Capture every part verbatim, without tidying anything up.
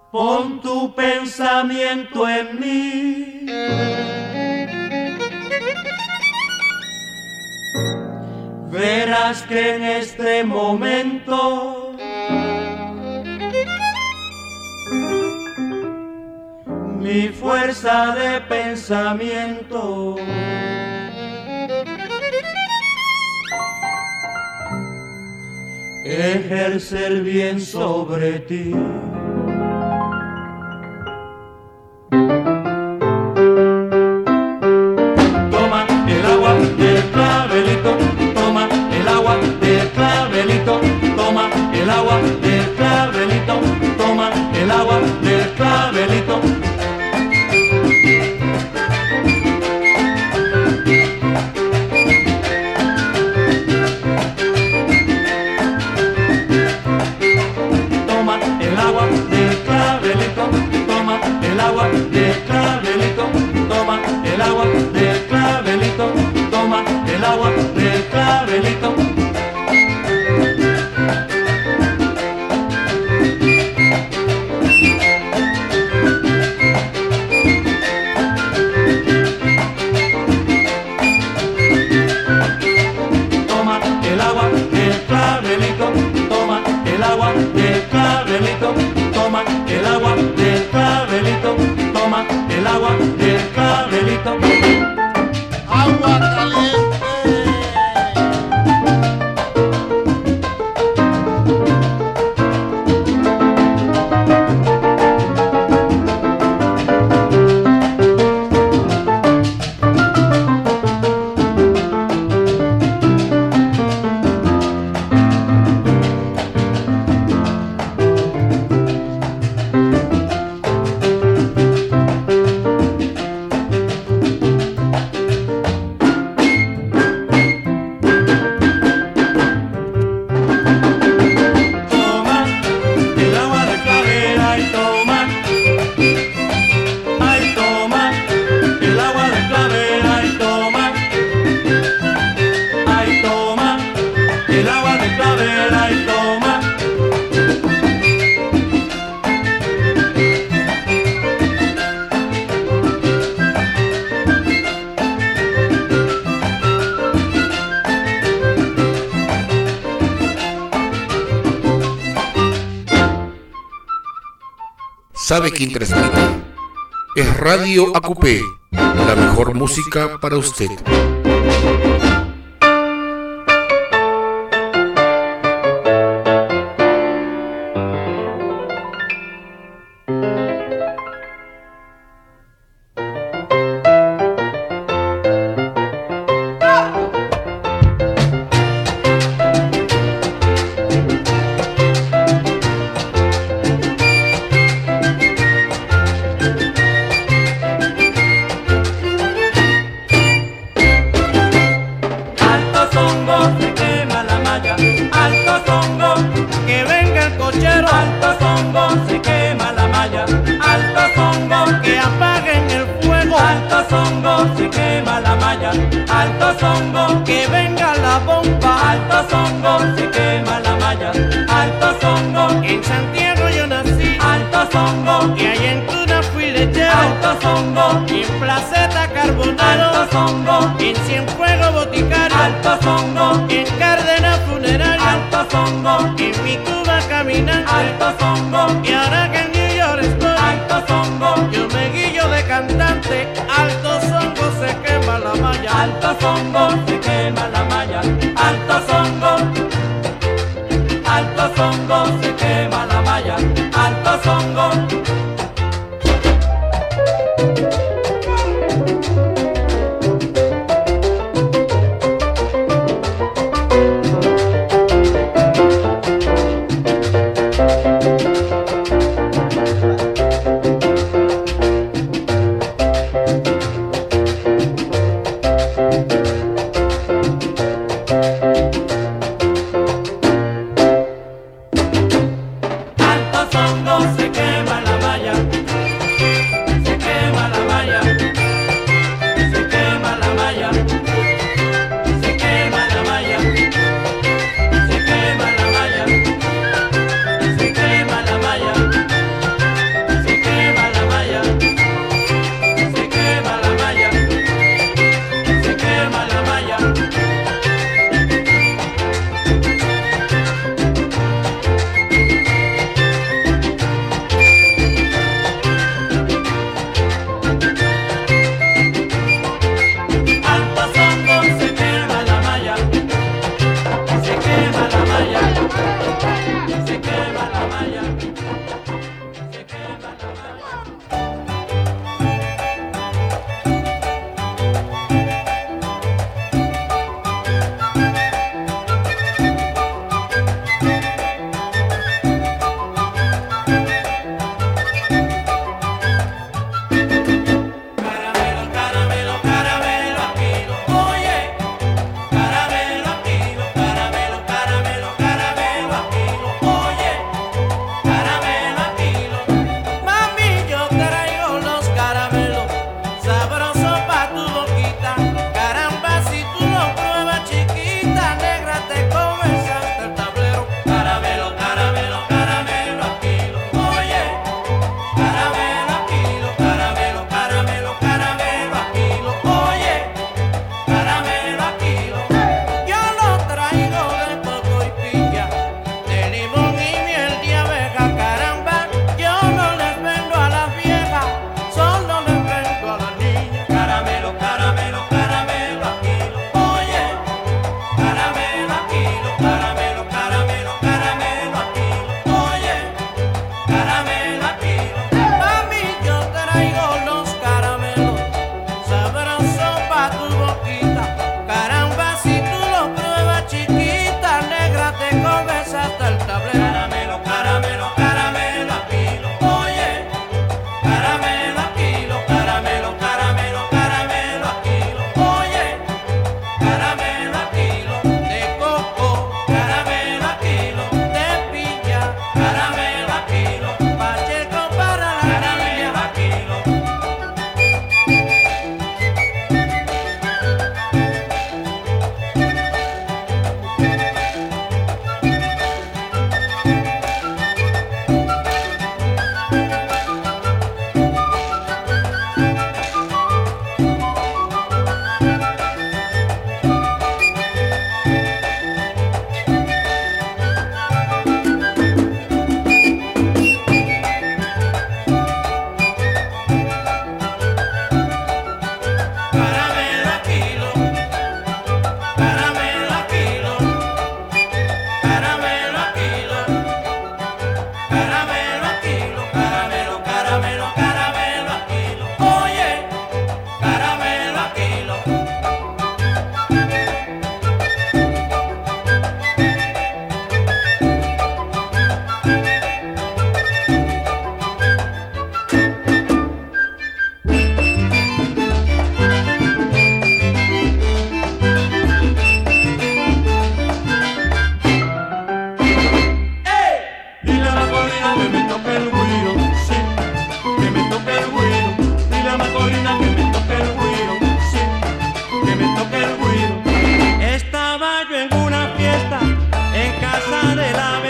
Pon tu pensamiento en mí. Verás que en este momento mi fuerza de pensamiento ejerce el bien sobre ti. Toma el agua del clavelito, toma el agua del clavelito, toma el agua del clavelito, toma el agua del clavelito. Toma el agua del clavelito, toma el agua del clavelito, toma el agua del clavelito, toma el agua del clavelito. Toma el agua del clavelito, toma el agua del clavelito, toma el agua del clavelito, toma el agua del clavelito. Agua caliente. ¿Sabe quién transmite? Es Radio Acupé, la mejor música para usted.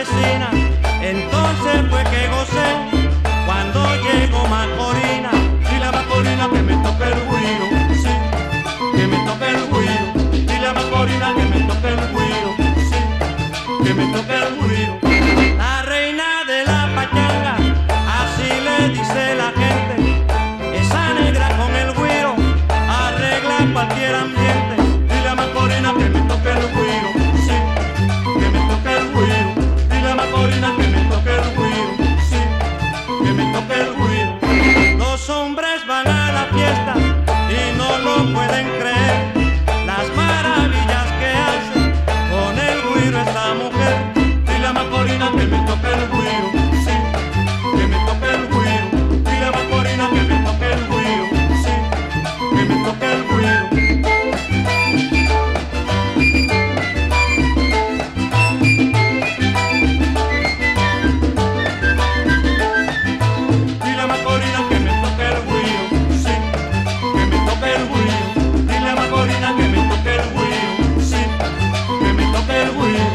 vecina, entonces fue que gocé. Cuando llegó Macorina, dile a Macorina que me toque el güiro, sí, que me toque el güiro. Dile a Macorina que me toque el güiro, sí, que me toque el güiro. La reina de la pachanga, así le dice la gente, esa negra con el güiro arregla cualquier ambiente. Dile a Macorina que me toque el güiro, sí, que me toque el güiro. Dile a Macorina que me toque el güiro, sí, que me toque el güiro. Los hombres van a la fiesta y no lo pueden creer, las maravillas que hace con el güiro esta mujer. Dile a Macorina que me toque el güiro, sí, que me toque el güiro. Dile a Macorina que me toque el güiro, sí, que me toque el güiro. Dile a Macorina que me toque el güiro, sí, que me toque el güiro. Dile a Macorina que me toque el güiro, sí, que me toque el güiro.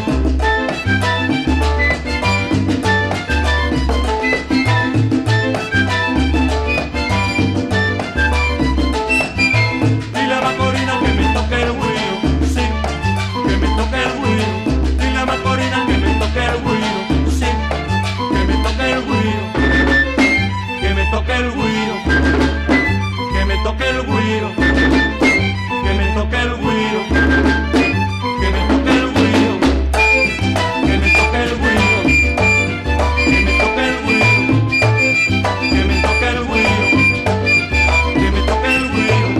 Dile a Macorina que me toque el güiro, sí, que me toque el güiro. Dile a Macorina que me toque el güiro, sí, que me toque el güiro. Que me toque el güiro, que me toque el güiro, que me toque el güiro, que me toque el güiro, que me toque el güiro, que me toque el güiro, que me toque el güiro, que me toque el güiro.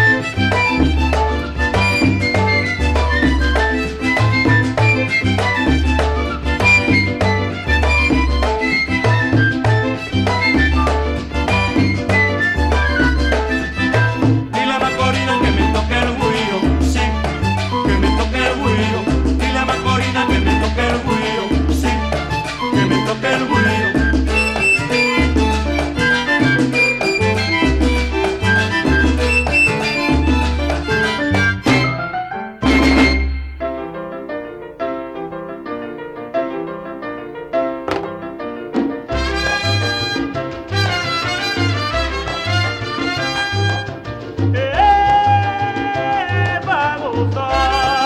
Dile a Macorina que me toque el güiro, sí, que me toque el güiro. Dile a Macorina que me toque el güiro, sí, que me toque el güiro. Eh, vamos a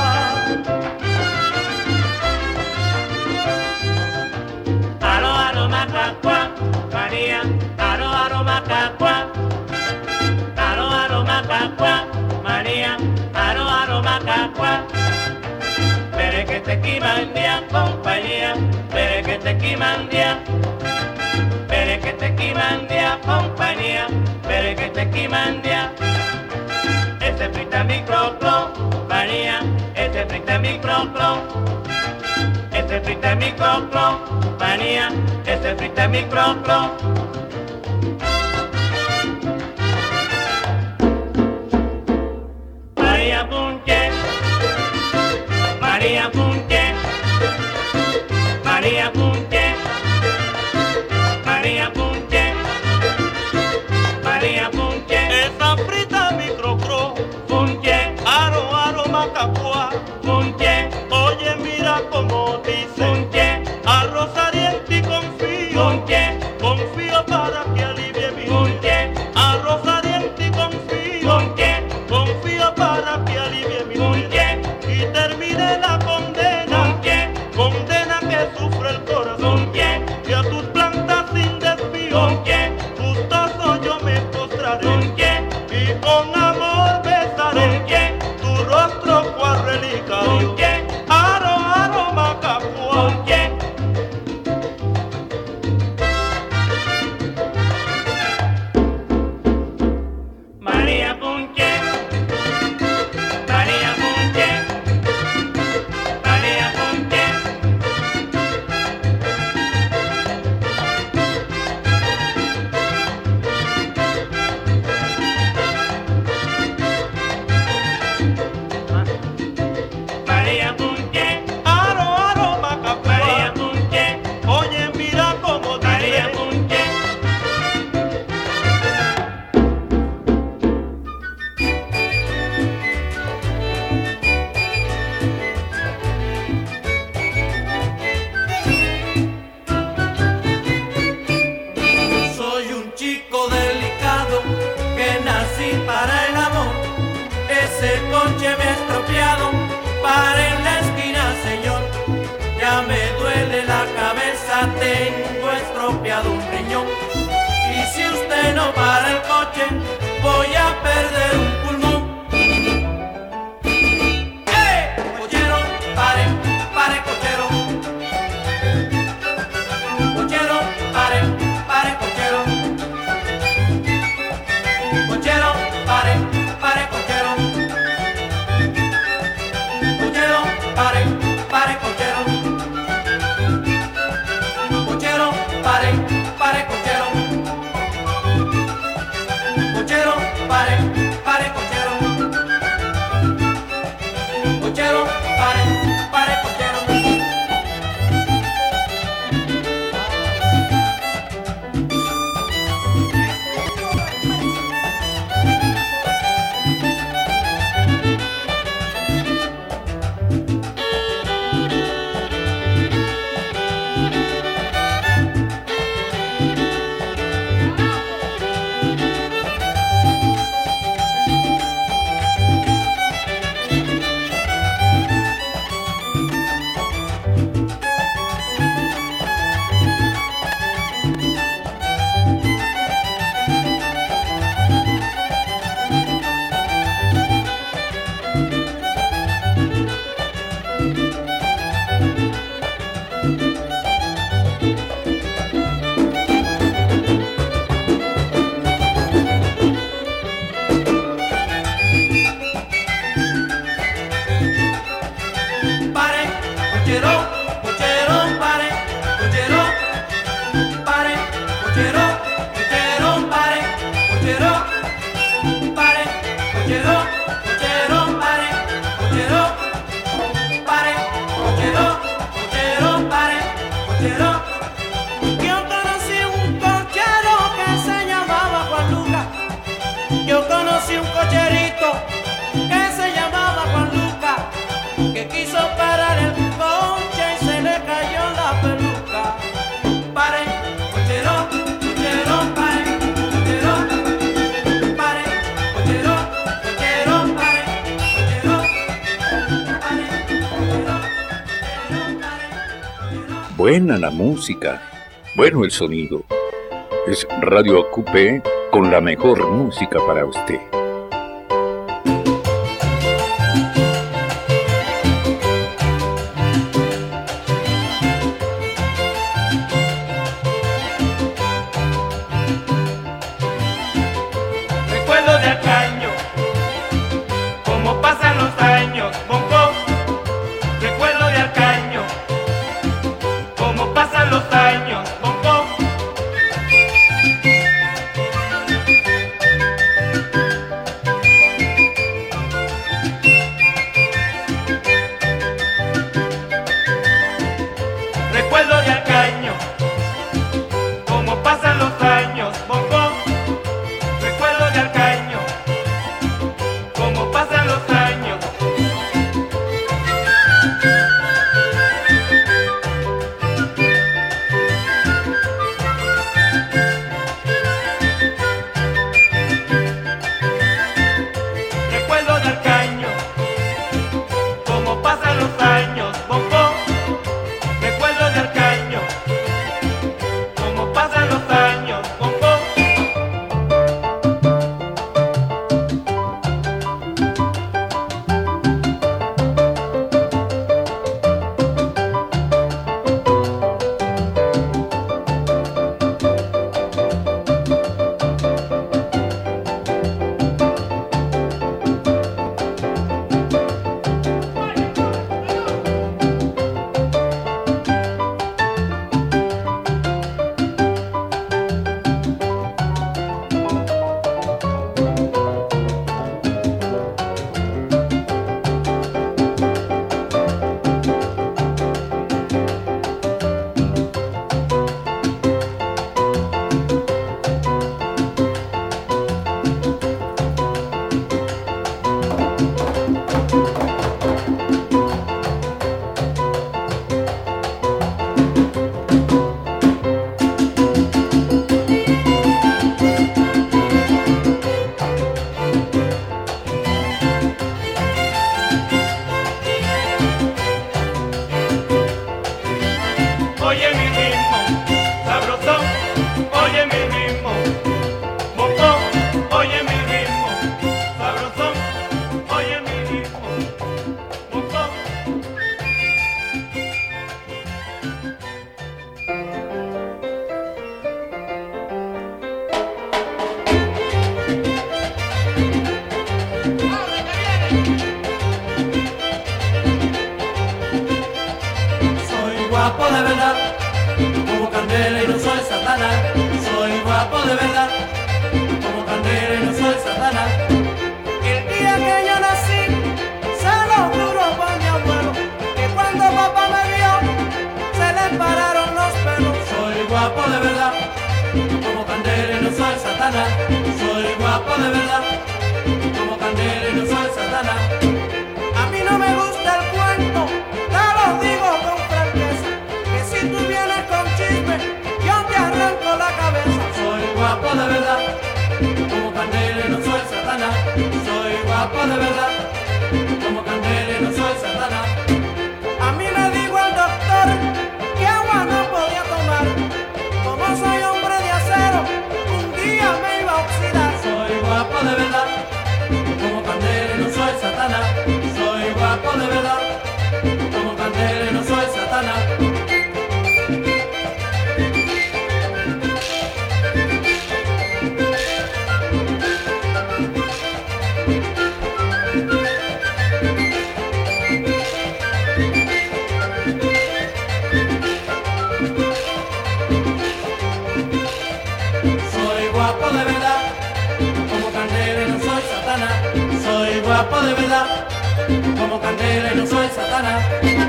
aro aro macacua, María, aro aro macacua, aro aro macacua, María, aro aro macacua. Pere que te quimandia, compañía, pere que te quimandia, pere que te quimandia, compañía, pere que te quimandia. Ese frita microclo, María, ese frita microclo, ese frita microclo, María, ese frita microclo. María Punche, María Punche, María Punche, María Punche, María Punche. Esa frita microcro, Punche, aro aro macapua, Punche. Oye mira como dice, Punche, arroz ardiente y confío, Punche, confío para que alivie mi Punche, arroz ardiente y confío, Punche, confío para que alivie mi Punche, y termine la condena, Punche, condena que sufre el corazón. ya tengo estropeado un riñón. Y si usted no para el coche, voy a perder un pulmón. ¡Eh! Cochero, pare, pare, cochero. Cochero, pare, pare, cochero. Cochero, pare, pare, cochero. Cochero, pare, pare, cochero. Cochero, pare, pare, cochero. Cochero, pare, pare, cochero. Cochero, pare, pare, cochero. Buena la música, bueno el sonido. Es Radio Acupé con la mejor música para usted. Recuerdo de antaño, cómo pasan los años, bongo. Recuerdo de antaño, cómo pasan los años, bongo. Recuerdo de antaño, cómo pasan los años, bongo. Recuerdo de antaño, cómo pasan los años. Recuerdo de antaño, cómo pasan los años, bongo. Recuerdo de antaño, cómo pasan los años, bongo. ritmo, sabrosón, oye mi ritmo, bombón, oye mi ritmo, sabrosón, oye mi ritmo, bombón. Guapo de verdad, como Candela y no soy Satanás. Soy guapo de verdad, como Candela y no soy Satanás. El día que yo nací, se lo juro por mi abuelo, que cuando papá me vio, se le pararon los pelos. Soy guapo de verdad, como Candela y no soy Satanás. Soy guapo de verdad, como Candela y no soy Satanás. A mí no me gusta el cuento, te lo digo con franqueza, que si tú vienes con chisme, yo te arranco la cabeza. Soy guapo de verdad, como Candela y no soy Satanás. Soy guapo de verdad, como Candela y no soy Satanás. A mí me dijo el doctor que agua no podía tomar, como soy hombre de acero, un día me iba a oxidar. Soy guapo de verdad, como Candela y no soy Satanás. Soy guapo de verdad, como Candela y no soy Satanás. Soy guapo de verdad, como Candela y no soy Satanás. Soy guapo de verdad, como Candela y no soy Satanás.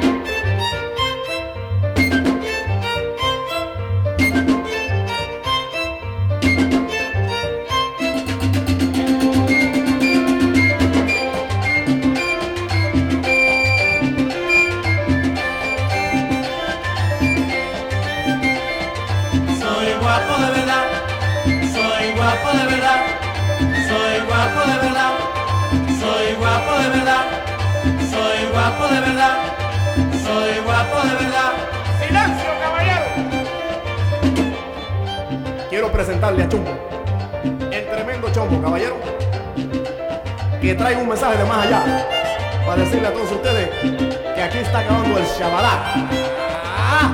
Soy guapo de verdad, soy guapo de verdad, soy guapo de verdad, soy guapo de verdad, soy guapo de verdad, soy guapo de verdad. ¡Silencio, caballero! Quiero presentarle a Chumbo, el tremendo Chombo, caballero, que trae un mensaje de más allá para decirle a todos ustedes que aquí está acabando el Shabalá. ¡Ah!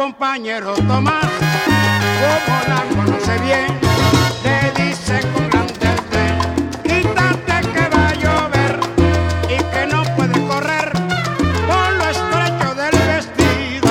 compañero Tomás, como la conoce bien, le dice con gran desdén: quítate que va a llover y que no puedes correr por lo estrecho del vestido.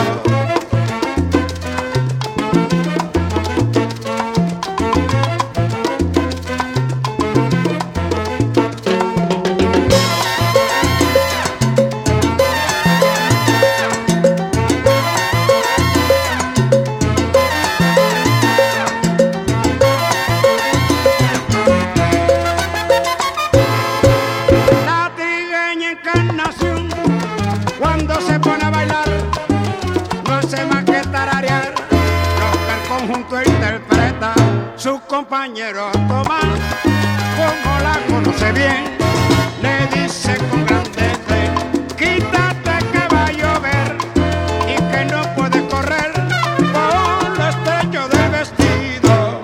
Cuando se pone a bailar, no hace más que tararear lo que el conjunto interpreta. Su compañero Tomás, como la conoce bien, le dice con gran desdén: quítate que va a llover y que no puedes correr por lo estrecho del vestido.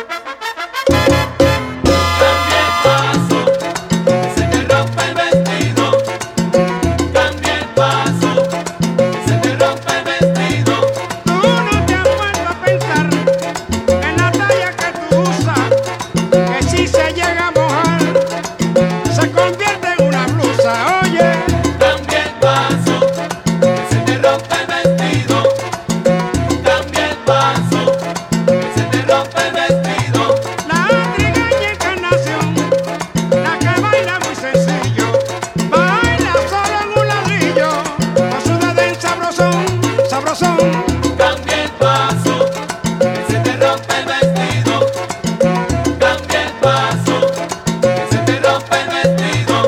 Cambia el paso, que se te rompe el vestido. Cambia el paso, que se te rompe el vestido. Tú no te has vuelto a pensar en la talla que tú usas, que si se llega a mojar, se convierte en una blusa. Oye, Cambia el paso, que se te rompe el vestido. Cambia el paso, que se te rompe el vestido. la trigueña Encarnación, la que baila muy sencillo, baila solo en un ladrillo, con su dedén sabrosón, sabrosón. Cambia el paso, que se te rompe el vestido. Cambia el paso, que se te rompe el vestido.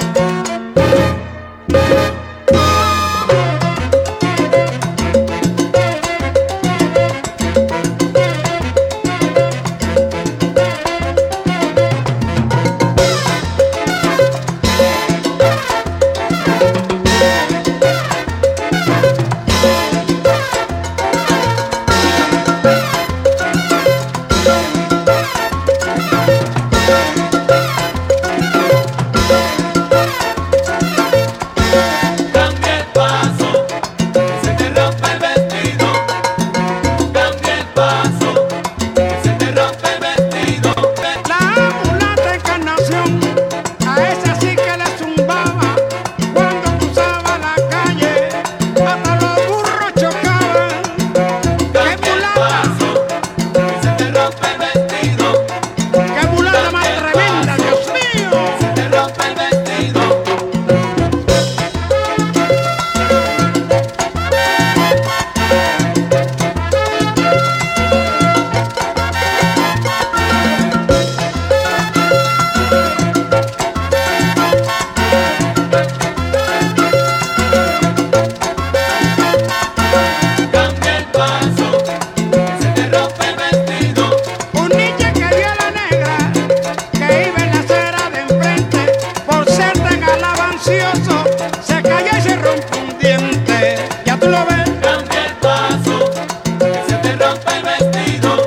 Cambia el paso, que se te rompe el vestido. Cambia el paso, que se te rompe el vestido. La mulata Encarnación, a esa sí que le zumbaba cuando cruzaba la calle, hasta los burros chocaban. ¡Qué Cambia el mulata! paso, que se te rompe el vestido. ¡Qué mulata más tremenda, Dios mío! Se te rompe el vestido. Cambia el paso, que se te rompe el vestido. Un niño que vio a la negra que iba en la acera de enfrente, por ser tan alabancioso, se cayó y se rompe un diente. Ya tú lo ves. Cambia el paso, que se te rompe el vestido.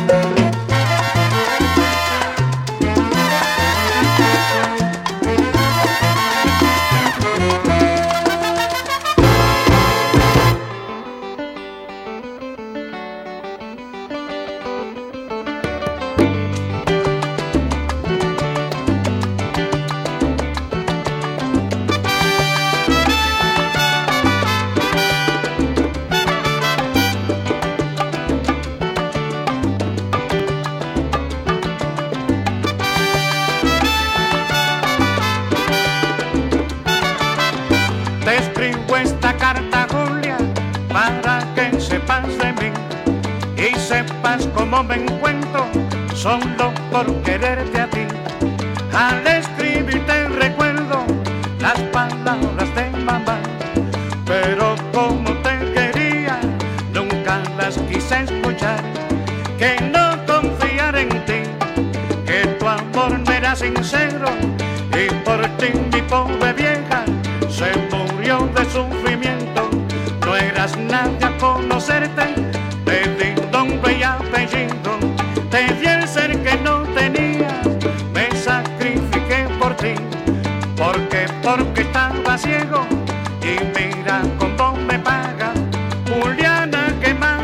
Te escribo esta carta, Julia, para que sepas de mí y sepas cómo me encuentro solo por quererte a ti. Al escribirte recuerdo las palabras de mamá, pero como te quería nunca las quise escuchar. Que no confiar en ti, que tu amor no era sincero y por ti mi pobre vieja se murió de sufrimiento. No eras nadie a conocerte, te di nombre y apellido, te di el ser que no tenía, me sacrifiqué por ti, porque porque estaba ciego y mira cómo me paga. Juliana, que más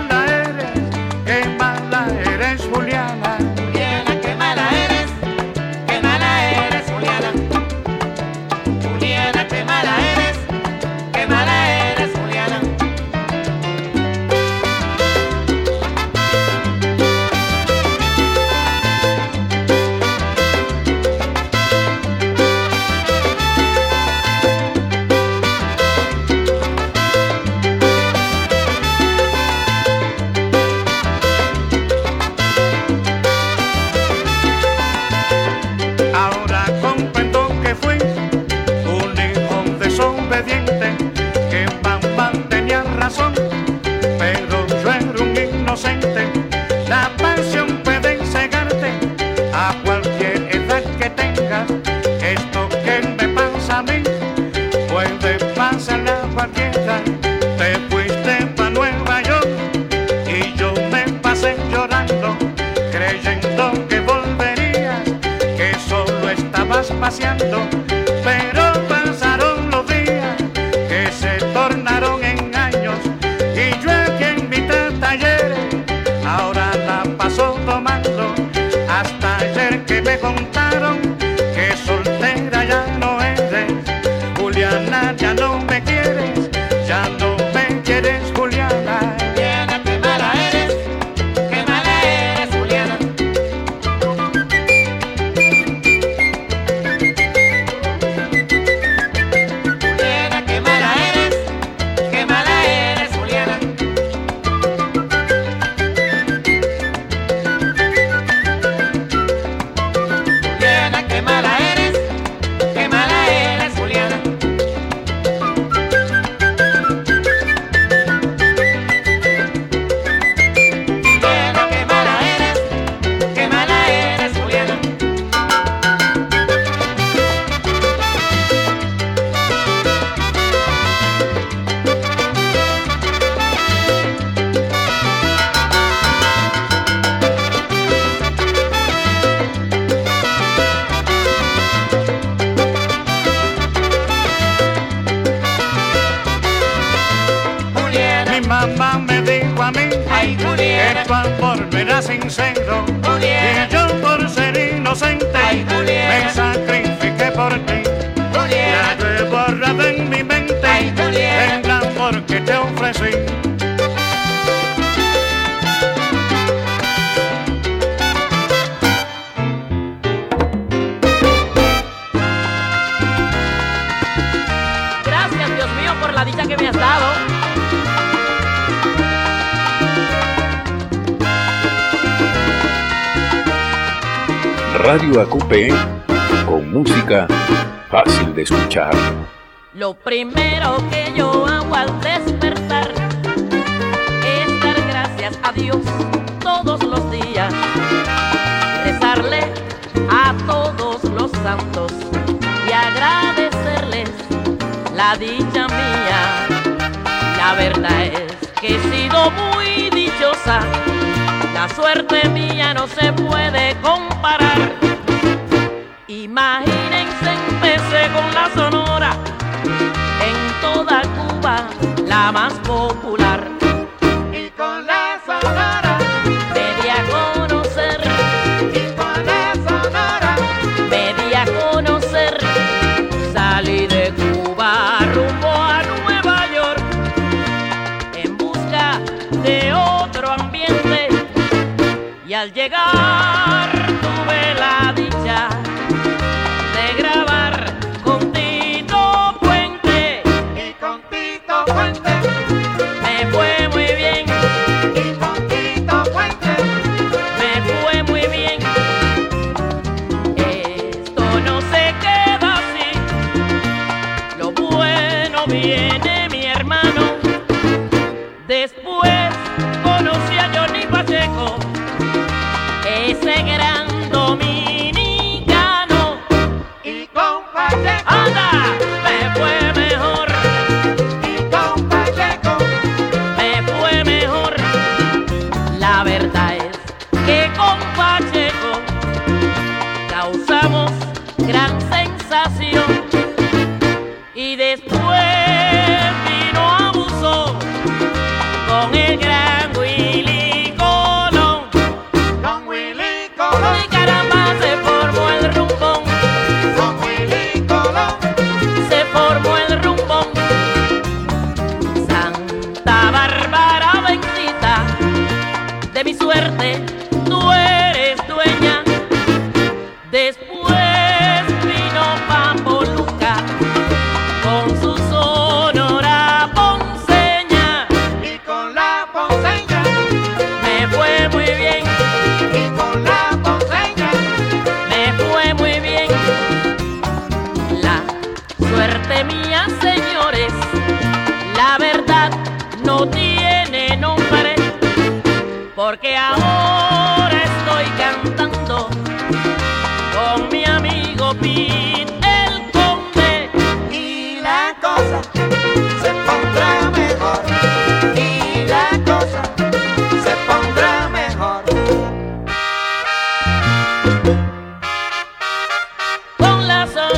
paseando, pero pasaron los días que se tornaron en años y yo a quien invité a talleres ahora la paso tomando. Hasta ayer que me contaron que soltera ya no eres, Juliana, ya no me quieres, ya no me quieres, Juliana. Juliana, qué mala eres, qué mala eres, Juliana. Juliana, qué mala eres, qué mala eres, Juliana. Juliana, qué mala eres, qué mala eres, Juliana. Juliana, qué mala eres, qué mala eres, Juliana. Juliana, Mi mamá me dijo a mí ay, que Juliana, tu amor no era sincero Juliana, y yo por ser inocente ay, Juliana, me sacrifiqué por ti. Ya Juliana, yo he borrado en mi mente ay, Juliana. el amor que te ofrecí. Gracias, Dios mío, por la dicha que me has dado. Radio A Q P con música fácil de escuchar. Lo primero que yo hago al despertar es dar gracias a Dios todos los días, rezarle a todos los santos y agradecerles la dicha mía. La verdad es que he sido muy dichosa, la suerte mía no se puede comparar. Imagínense, empecé con la Sonora, en toda Cuba la más popular. Y con la Sonora, Me di a conocer, y con la Sonora, me di a conocer, salí de Cuba rumbo a Nueva York en busca de otro ambiente y al llegar tuve la dicha de grabar con Tito Puente. y con Tito Puente, Me fue muy bien, y con Tito Puente. me fue muy bien. Esto no se queda así, lo bueno viene, mi hermano. Después conocí a Johnny Pacheco, ese gran dominicano. Y con Pacheco, ¡Anda! Me fue mejor, y con Pacheco, me fue mejor. La verdad es que con Pacheco causamos gran sensación y después vino Abuso con el gran Willy Colón. con Willy Colón, Y caramba, se formó el rumbón, con Willy Colón, se formó el rumbón. Santa Bárbara bendita, de mi suerte tú eres dueña. Después vino Papo Luca con su sonora ponceña. y con la Ponceña, Me fue muy bien, y con la Ponceña. me fue muy bien. La suerte mía, señores, la verdad no tiene nombre, porque ahora estoy cantando con mi amigo Pete el Conde. Y la cosa se pondrá mejor, y la cosa se pondrá mejor. Con la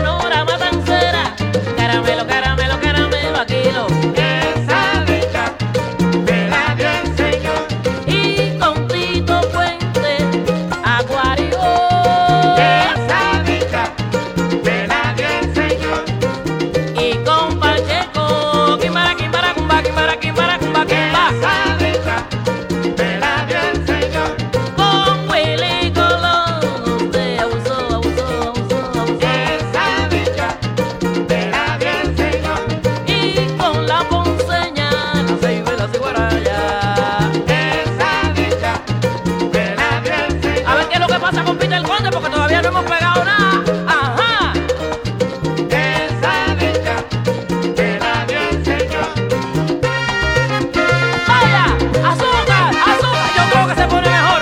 porque todavía no hemos pegado nada. Ajá. Esa dicha me la dio el Señor. Vaya, azúcar, azúcar. Yo creo que se pone mejor.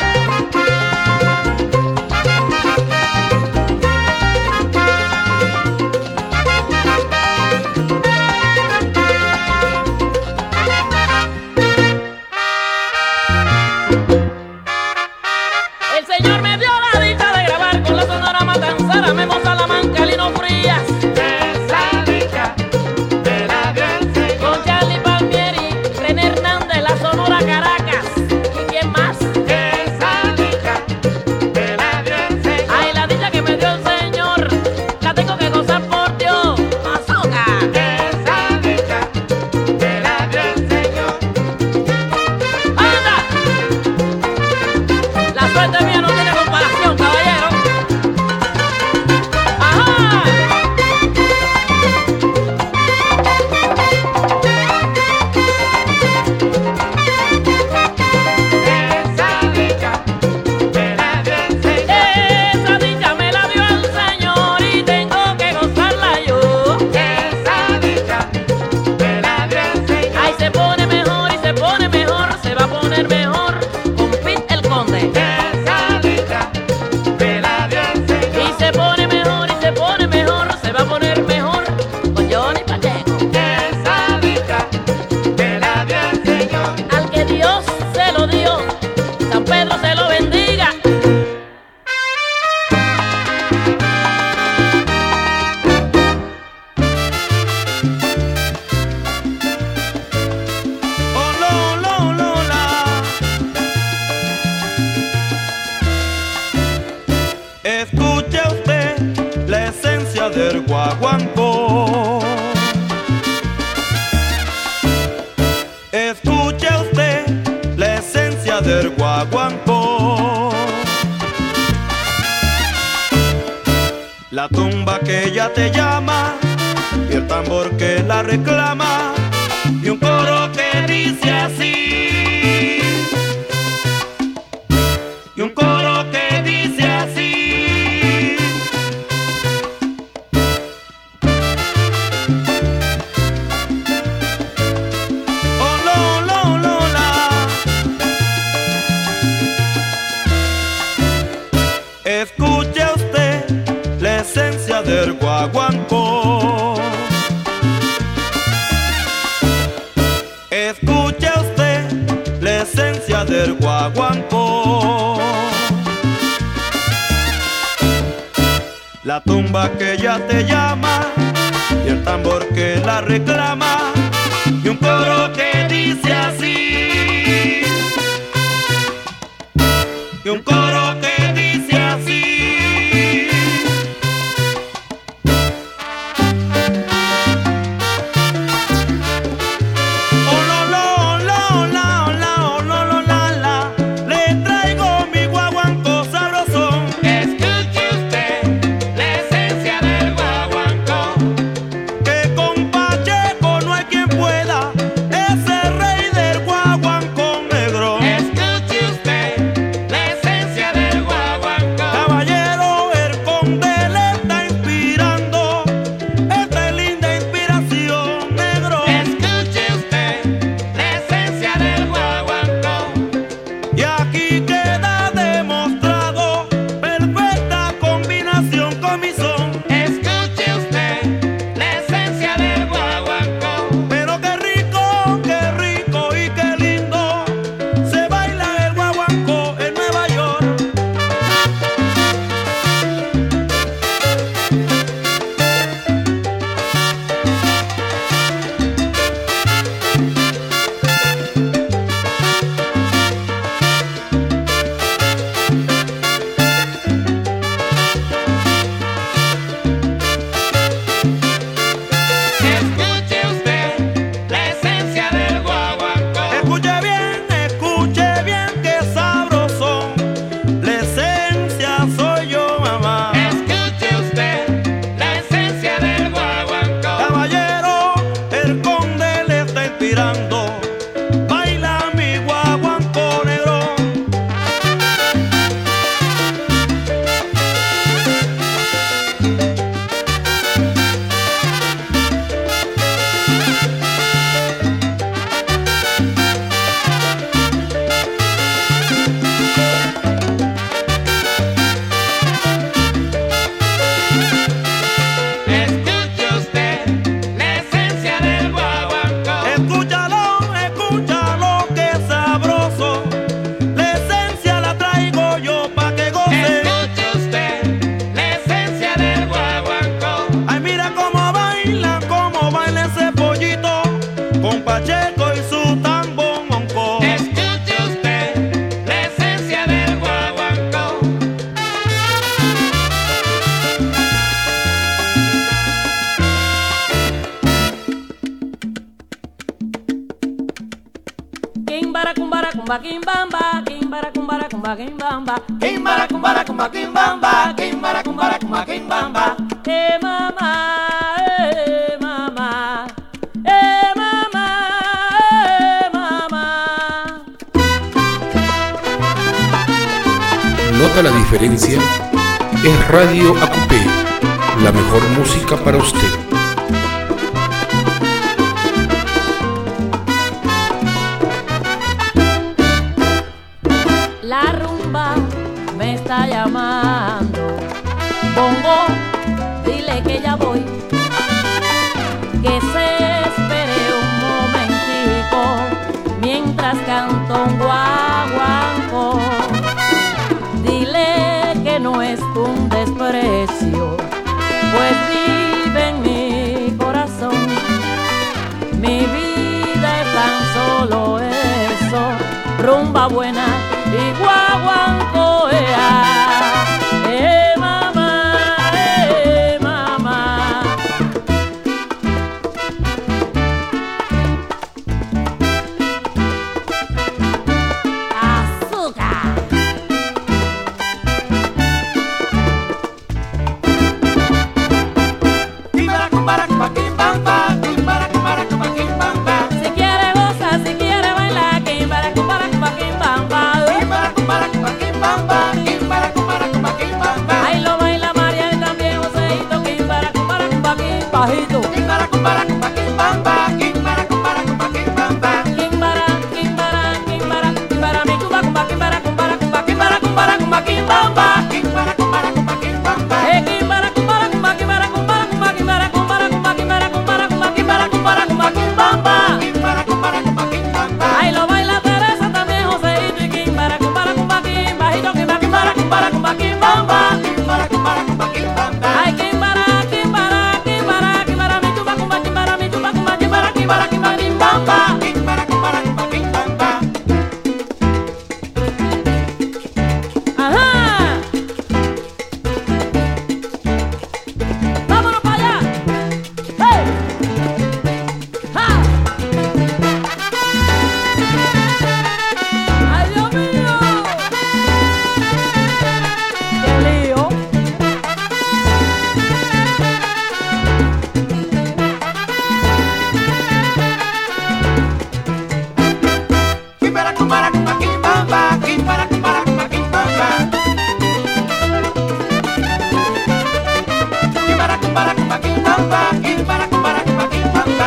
El Señor me dio la dicha de grabar con la Sonora Matancera, Memo Salamanca, Lino Frías, Esa dicha me la dio el Señor. con Charlie Palmieri, René Hernández, la Sonora Caracas. ¿Y quién más? Esa dicha me la dio el Señor. Ay, la dicha que me dio el Señor, la tengo que gozar por Dios. Azúcar. Esa dicha me la dio el Señor. ¡Anda! La suerte mía no tiene comparación, caballero. ¡Ajá! Esa dicha me la dio el Señor. Esa dicha me la dio el Señor y tengo que gozarla yo. Esa dicha me la dio el Señor. Ay, se pone mejor y se pone mejor, se va a poner mejor con Pete el Conde. Esa dicha me la dio el Señor. Y se pone mejor y se pone mejor, se va a poner mejor con Johnny Pacheco. Esa dicha me la dio el Señor. Al que Dios se lo dio, San Pedro se lo bendiga. Oh, lo, lo, lo, la. Escuche usted la esencia del guaguancó. Escuche usted la esencia del guaguancó. La tumba que ella te llama y el tambor que la reclama y un coro que dice así. Y un coro que dice así. Oh, lo, lo, lo, la. Escuche usted la esencia del guaguancó. Escuche usted la esencia del guaguancó. La tumba que ya te llama y el tambor que la reclama y un coro que dice así. Y un coro que dice así. Oh, lo, lo, lo, la, la, oh, lo, lo, la, la. Le traigo mi guaguancó sabrosón. Escuche usted la esencia del guaguancó. Que con Pacheco no hay quien pueda. Ese rey del guaguancó negro. Escuche usted la esencia cumba quimbamba, quimbara cumbara cumba quimbamba, Quimbara, cumbara, cumba, quimbamba, quimbara, cumbara, cumba, quimbamba. eh mamá, eh mamá, eh mamá, eh mamá. ¿Nota la diferencia? Es Radio Acupé, la mejor música para usted. La rumba me está llamando. Bongo, dile que ya voy. Que se espere un momentico mientras canto un guaguancó. Dile que no es un desprecio, pues vive en mi corazón. Mi vida es tan solo eso, rumba buena y guaguancó, ea. Eh mamá, eh mamá. Azúcar. Quimbara, cumbara, cumba, quimbamba, quimbara, cumbara, cumba, quimbamba. Si quiere gozar, si quiere bailar, quimbara, cumbara, cumba, quimbamba. Quimbara, cumbara, cumba, quimbamba, quimbara, cumbara, cumba, quimbamba. Ahí lo baila María y también Joseito, quimbara, cumbara, cumba, quimbajito. Quimbara, cumbara, cumba, quimbamba, quimbara, cumbara, cumba, quimbamba. Quimbara, quimbara, quimbara, quimbara, mi cumba, cumba, quimbara, cumbara, cumba, quimbara, cumbara, cumba, quimbamba. Quimbara, cumbara, cumba, quimbamba. Eh, quimbara, cumbara, cumba, quimbara, cumbara, cumba, quimbara, cumbara, cumba, quimbara, cumbara, cumba, quimbara, cumbara, cumba, quimbamba. Quimbara, cumbara, cumba, quimbamba. Ahí lo baila Teresa también Joseito y quimbara, cumbara, cumba, quimbajito, quimbara, quimbara, cumbara, cumba, quimbamba. Quimbara, cumbara, cumba, quimbamba. Ay, quimbara, quimbara, quimbara, quimbara, mi cumba, cumba, quimbara, mi cumba, cumba, quimbara, quimbara, quimbara, quimbamba. Quimbara, cumbara, cumba, quimbamba. Ajá. Vámonos para allá. Hey. Ja. Ay, Dios mío. Qué lío. Quimbara, cumbara, cumba, quimbamba, quimbara, cumbara, cumba, quimbamba. Quimbara, cumbara, cumba, quimbamba, quimbara, cumbara, cumba, quimbamba.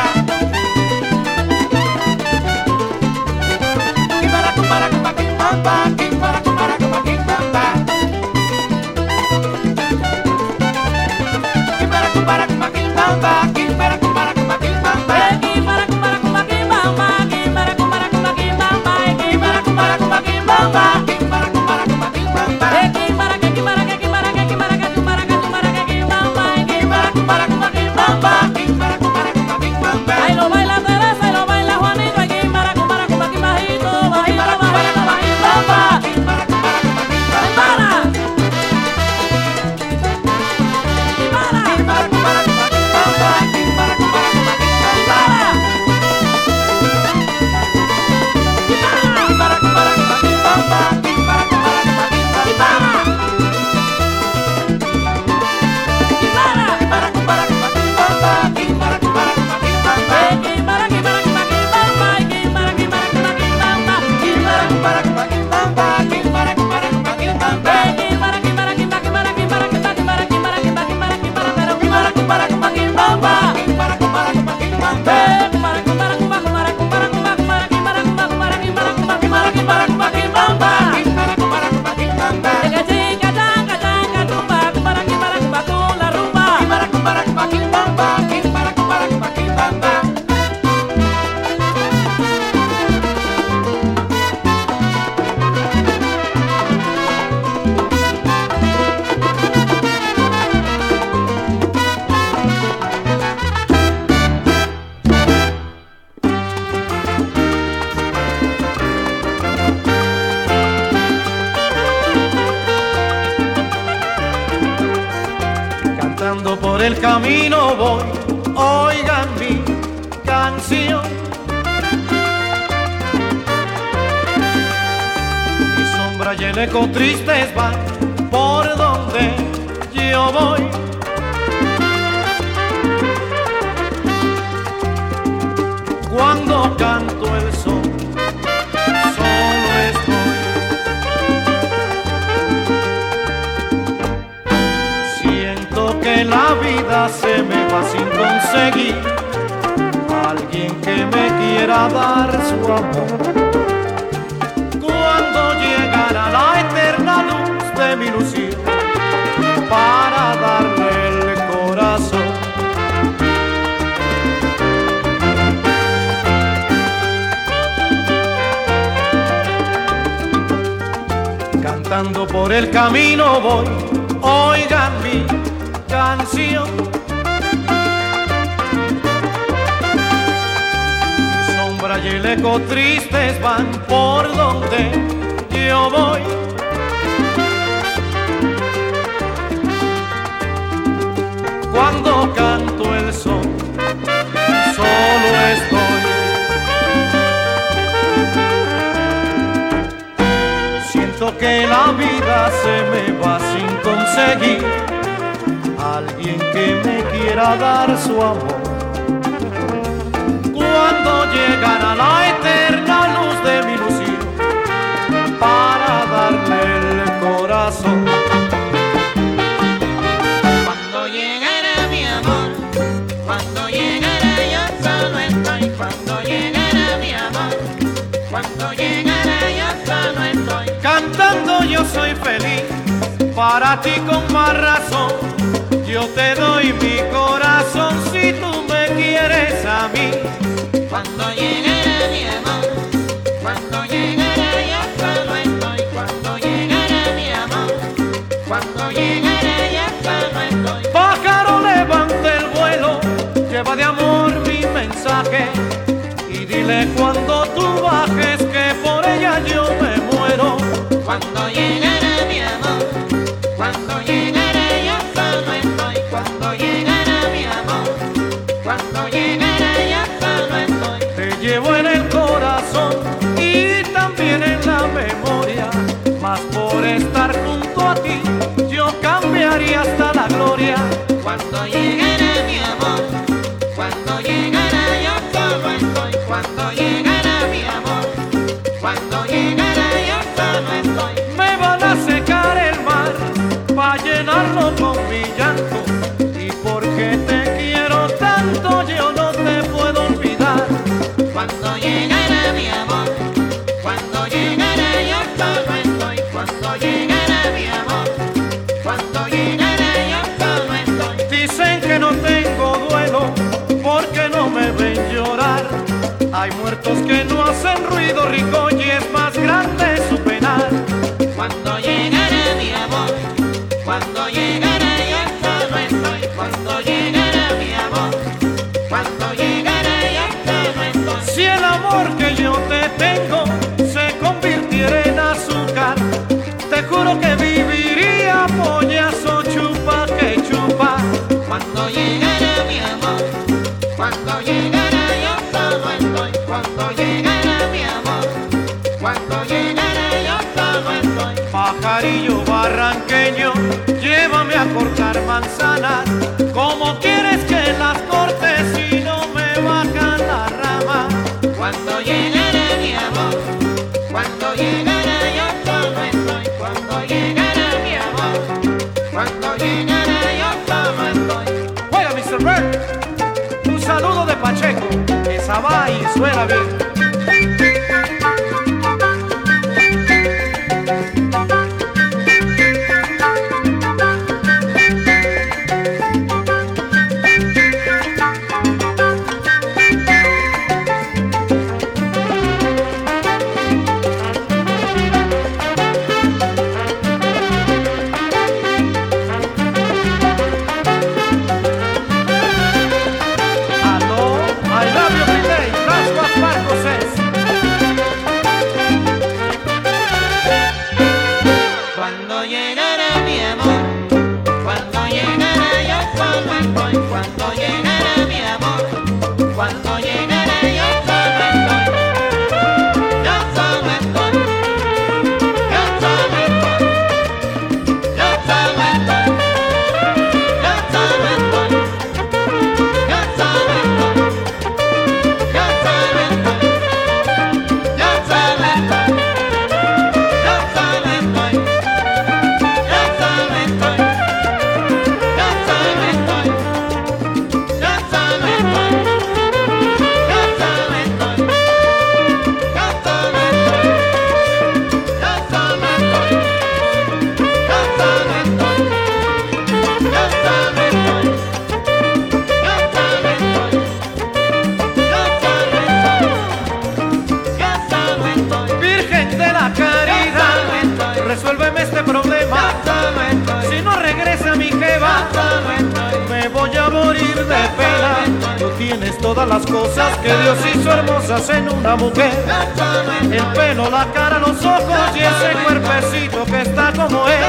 Quimbara, cumbara, cumba, quimbamba, quimbara, cumbara, cumba, quimbamba. Quimbara, cumbara, cumba, quimbamba, quimbara, cumbara, cumba, quimbamba. Eh, quimbara, cumbara, cumba, quimbamba, quimbara, cumbara, cumba, quimbamba, eh, Quimbara, cumbara, cumba, quimbamba, quimbara, cumbara, cumba, quimbamba. eh, quimbara, que quimbara, que quimbara, que quimbara, que quimbara, que quimbara, que quimbamba, eh, Quimbara, cumbara, cumba, quimbamba, quimbara, cumbara, cumba, quimbamba. ahí lo baila Teresa y lo baila Juanito, ay, quimbara, cumbara, cumba, quimbajito, bajito, Quimbara, cumbara, bajito, cumba, bajito. quimbamba, quimbara, cumbara, cumba, quimbamba. Para. Quimbara, cumbara, cumba, quimbamba, quimbara, cumbara, cumba, quimbamba. Quimbara, cumbara, cumba, quimbamba, quimbara, cumbara, cumba, quimbamba. Quimbara, cumbara, cumba, quimbamba, quimbara, cumbara, cumba, quimbamba. Eh, quimbara, quimbara, cumba, quimbamba, eh, quimbara, quimbara, cumba, quimbamba. Quimbara, cumbara, cumba, quimbamba, quimbara, cumbara, cumba, quimbamba. Eh, quimbara, quimbara, quimba, quimbara, quimbara, quimba, quimbara, quimbara, quimba, quimbara, quimbara, pero Quimbara, cumbara, cumba, quimbamba, quimbara, cumbara, cumba, quimbamba. eh, cumbara, cumbara, cumba, cumbara, cumbara, cumba, cumbara, quimbara, cumba, cumbara, quimbara, cumba, Quimbara, cumbara, cumba, quimbamba, quimbara, cumbara, cumba, quimbamba. Chica, chica, chanca, chanca, tumba, cumbara, quimbara, cumba, con la rumba. Quimbara, cumbara, cumba, quimbamba, quimbara, cumbara, cumba, quimbamba. Cantando por el camino voy, oigan mi canción. sombras y el eco tristes van por donde yo voy. Cuando canto el sol, solo estoy. Siento que la vida se me va sin conseguir alguien que me quiera dar su amor. Cuando llegará la eterna luz de mi ilusión para darle el corazón. Cantando por el camino voy, oigan mi canción. Mi sombra y el eco tristes van por donde yo voy. Cuando canto el sol, solo estoy. Siento que la vida se me va sin conseguir alguien que me quiera dar su amor. Cuando llegará la eterna luz de mi ilusión para darle el corazón. Cuando llegará mi amor, cuando llegará yo solo estoy. Cuando llegará mi amor, cuando llegará yo solo estoy. Cantando yo soy feliz, para ti con más razón. Yo te doy mi corazón si tú me quieres a mí. Cuando llegará mi amor, cuando llegará yo solo estoy. Cuando llegará mi amor, cuando llegará yo solo estoy. Pájaro, levanta el vuelo, lleva de amor mi mensaje y dile cuando tú bajes que por ella yo me muero. Cuando llegará mi amor, cuando llegará yo solo estoy. Cuando llegará mi amor, cuando llegará yo solo estoy. Te llevo en el corazón y también en la memoria, mas por estar junto a ti yo cambiaría hasta la gloria. Cuando llegará mi amor, cuando llegará yo solo estoy. Cuando llegará mi amor, cuando llegará yo solo estoy. Me van a secar el mar pa' llenarlo con mi llanto, y porque te quiero tanto yo no te puedo olvidar. Cuando llegará mi amor, cuando llegará yo solo estoy. Cuando llegará mi amor, cuando llegará yo solo estoy. Dicen que no tengo duelo porque no me ven llorar. Hay muertos que no hacen ruido rico y es más grande su penar. Cuando llegará mi amor, cuando llegará yo solo estoy. Cuando llegará mi amor, cuando llegará yo solo estoy. Si el amor que yo te tengo se convirtiera en azúcar, te juro que viviría pollazo chupa que chupa. Cuando llegará mi amor, cuando llegará yo solo estoy. Cuando llegará mi amor, cuando llegará yo solo estoy. Pajarillo barranqueño, llévame a cortar manzanas. ¿Cómo quieres que las cortes si no me bajan la rama? Cuando llegará mi amor, cuando llegará yo solo estoy. Cuando llegará mi amor, cuando llegará yo solo estoy. Oiga, mister Bert, un saludo de Pacheco, esa va y suena bien. Aló, I love you every day, that's what Marco todas las cosas que Dios hizo hermosas en una mujer. El pelo, la cara, los ojos y ese cuerpecito que está como él.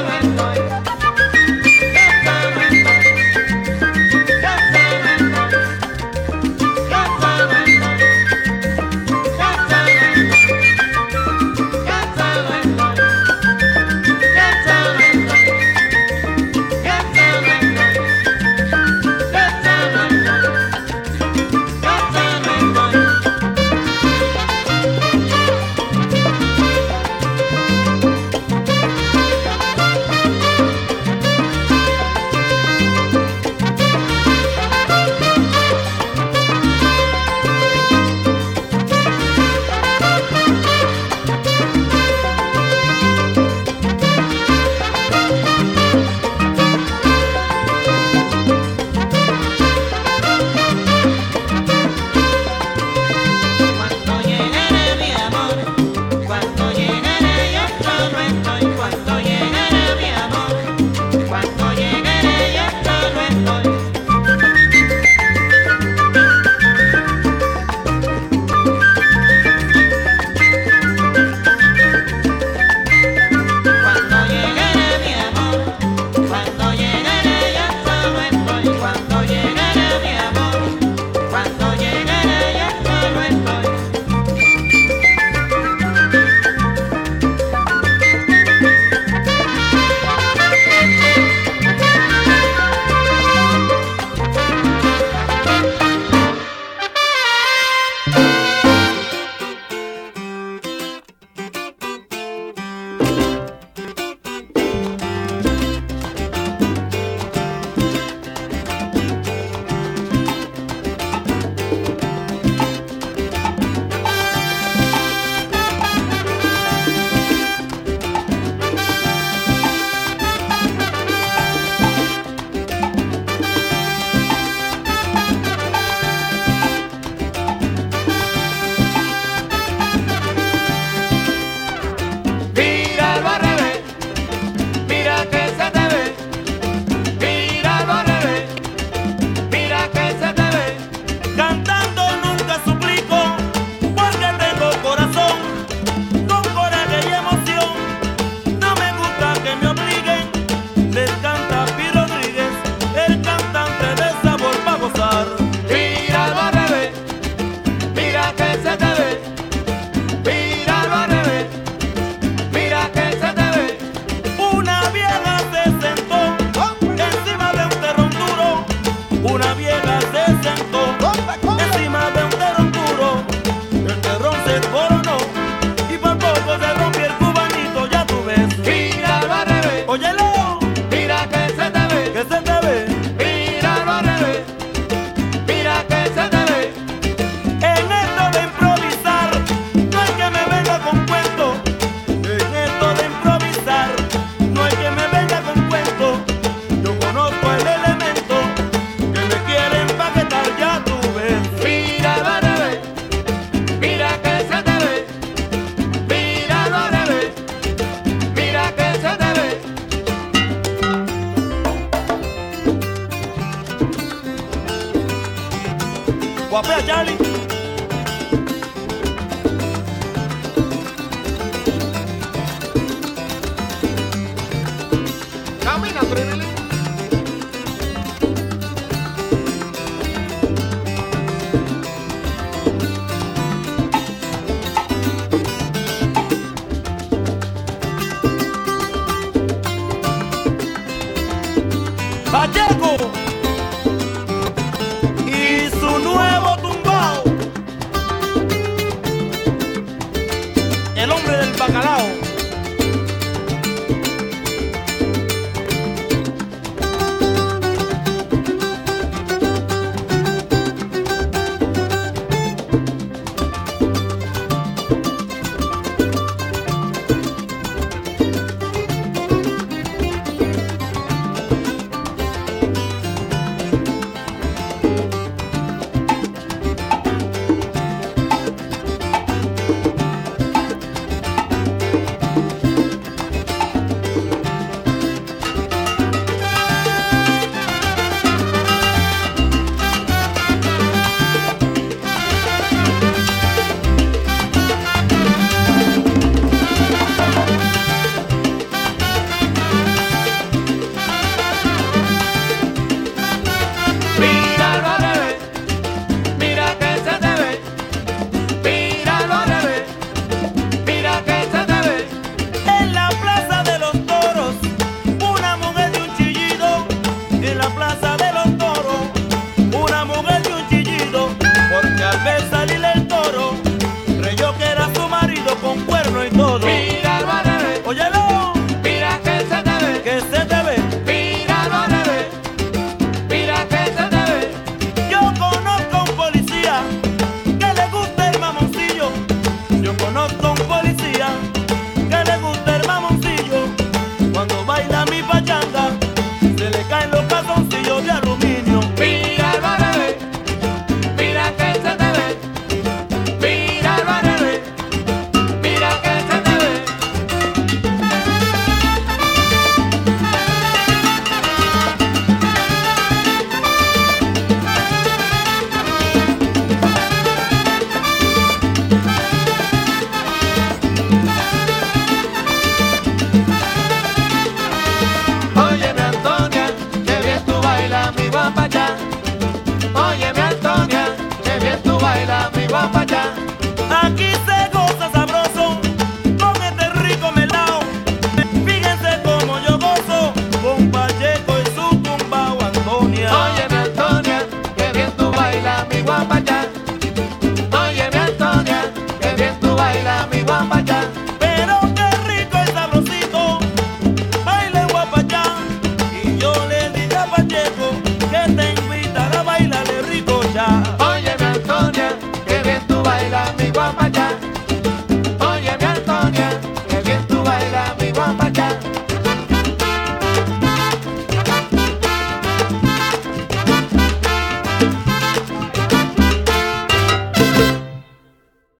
Guapea, Charlie. Camina, Trinelli. Pacheco y su nuevo tumbao, el hombre del bacalao.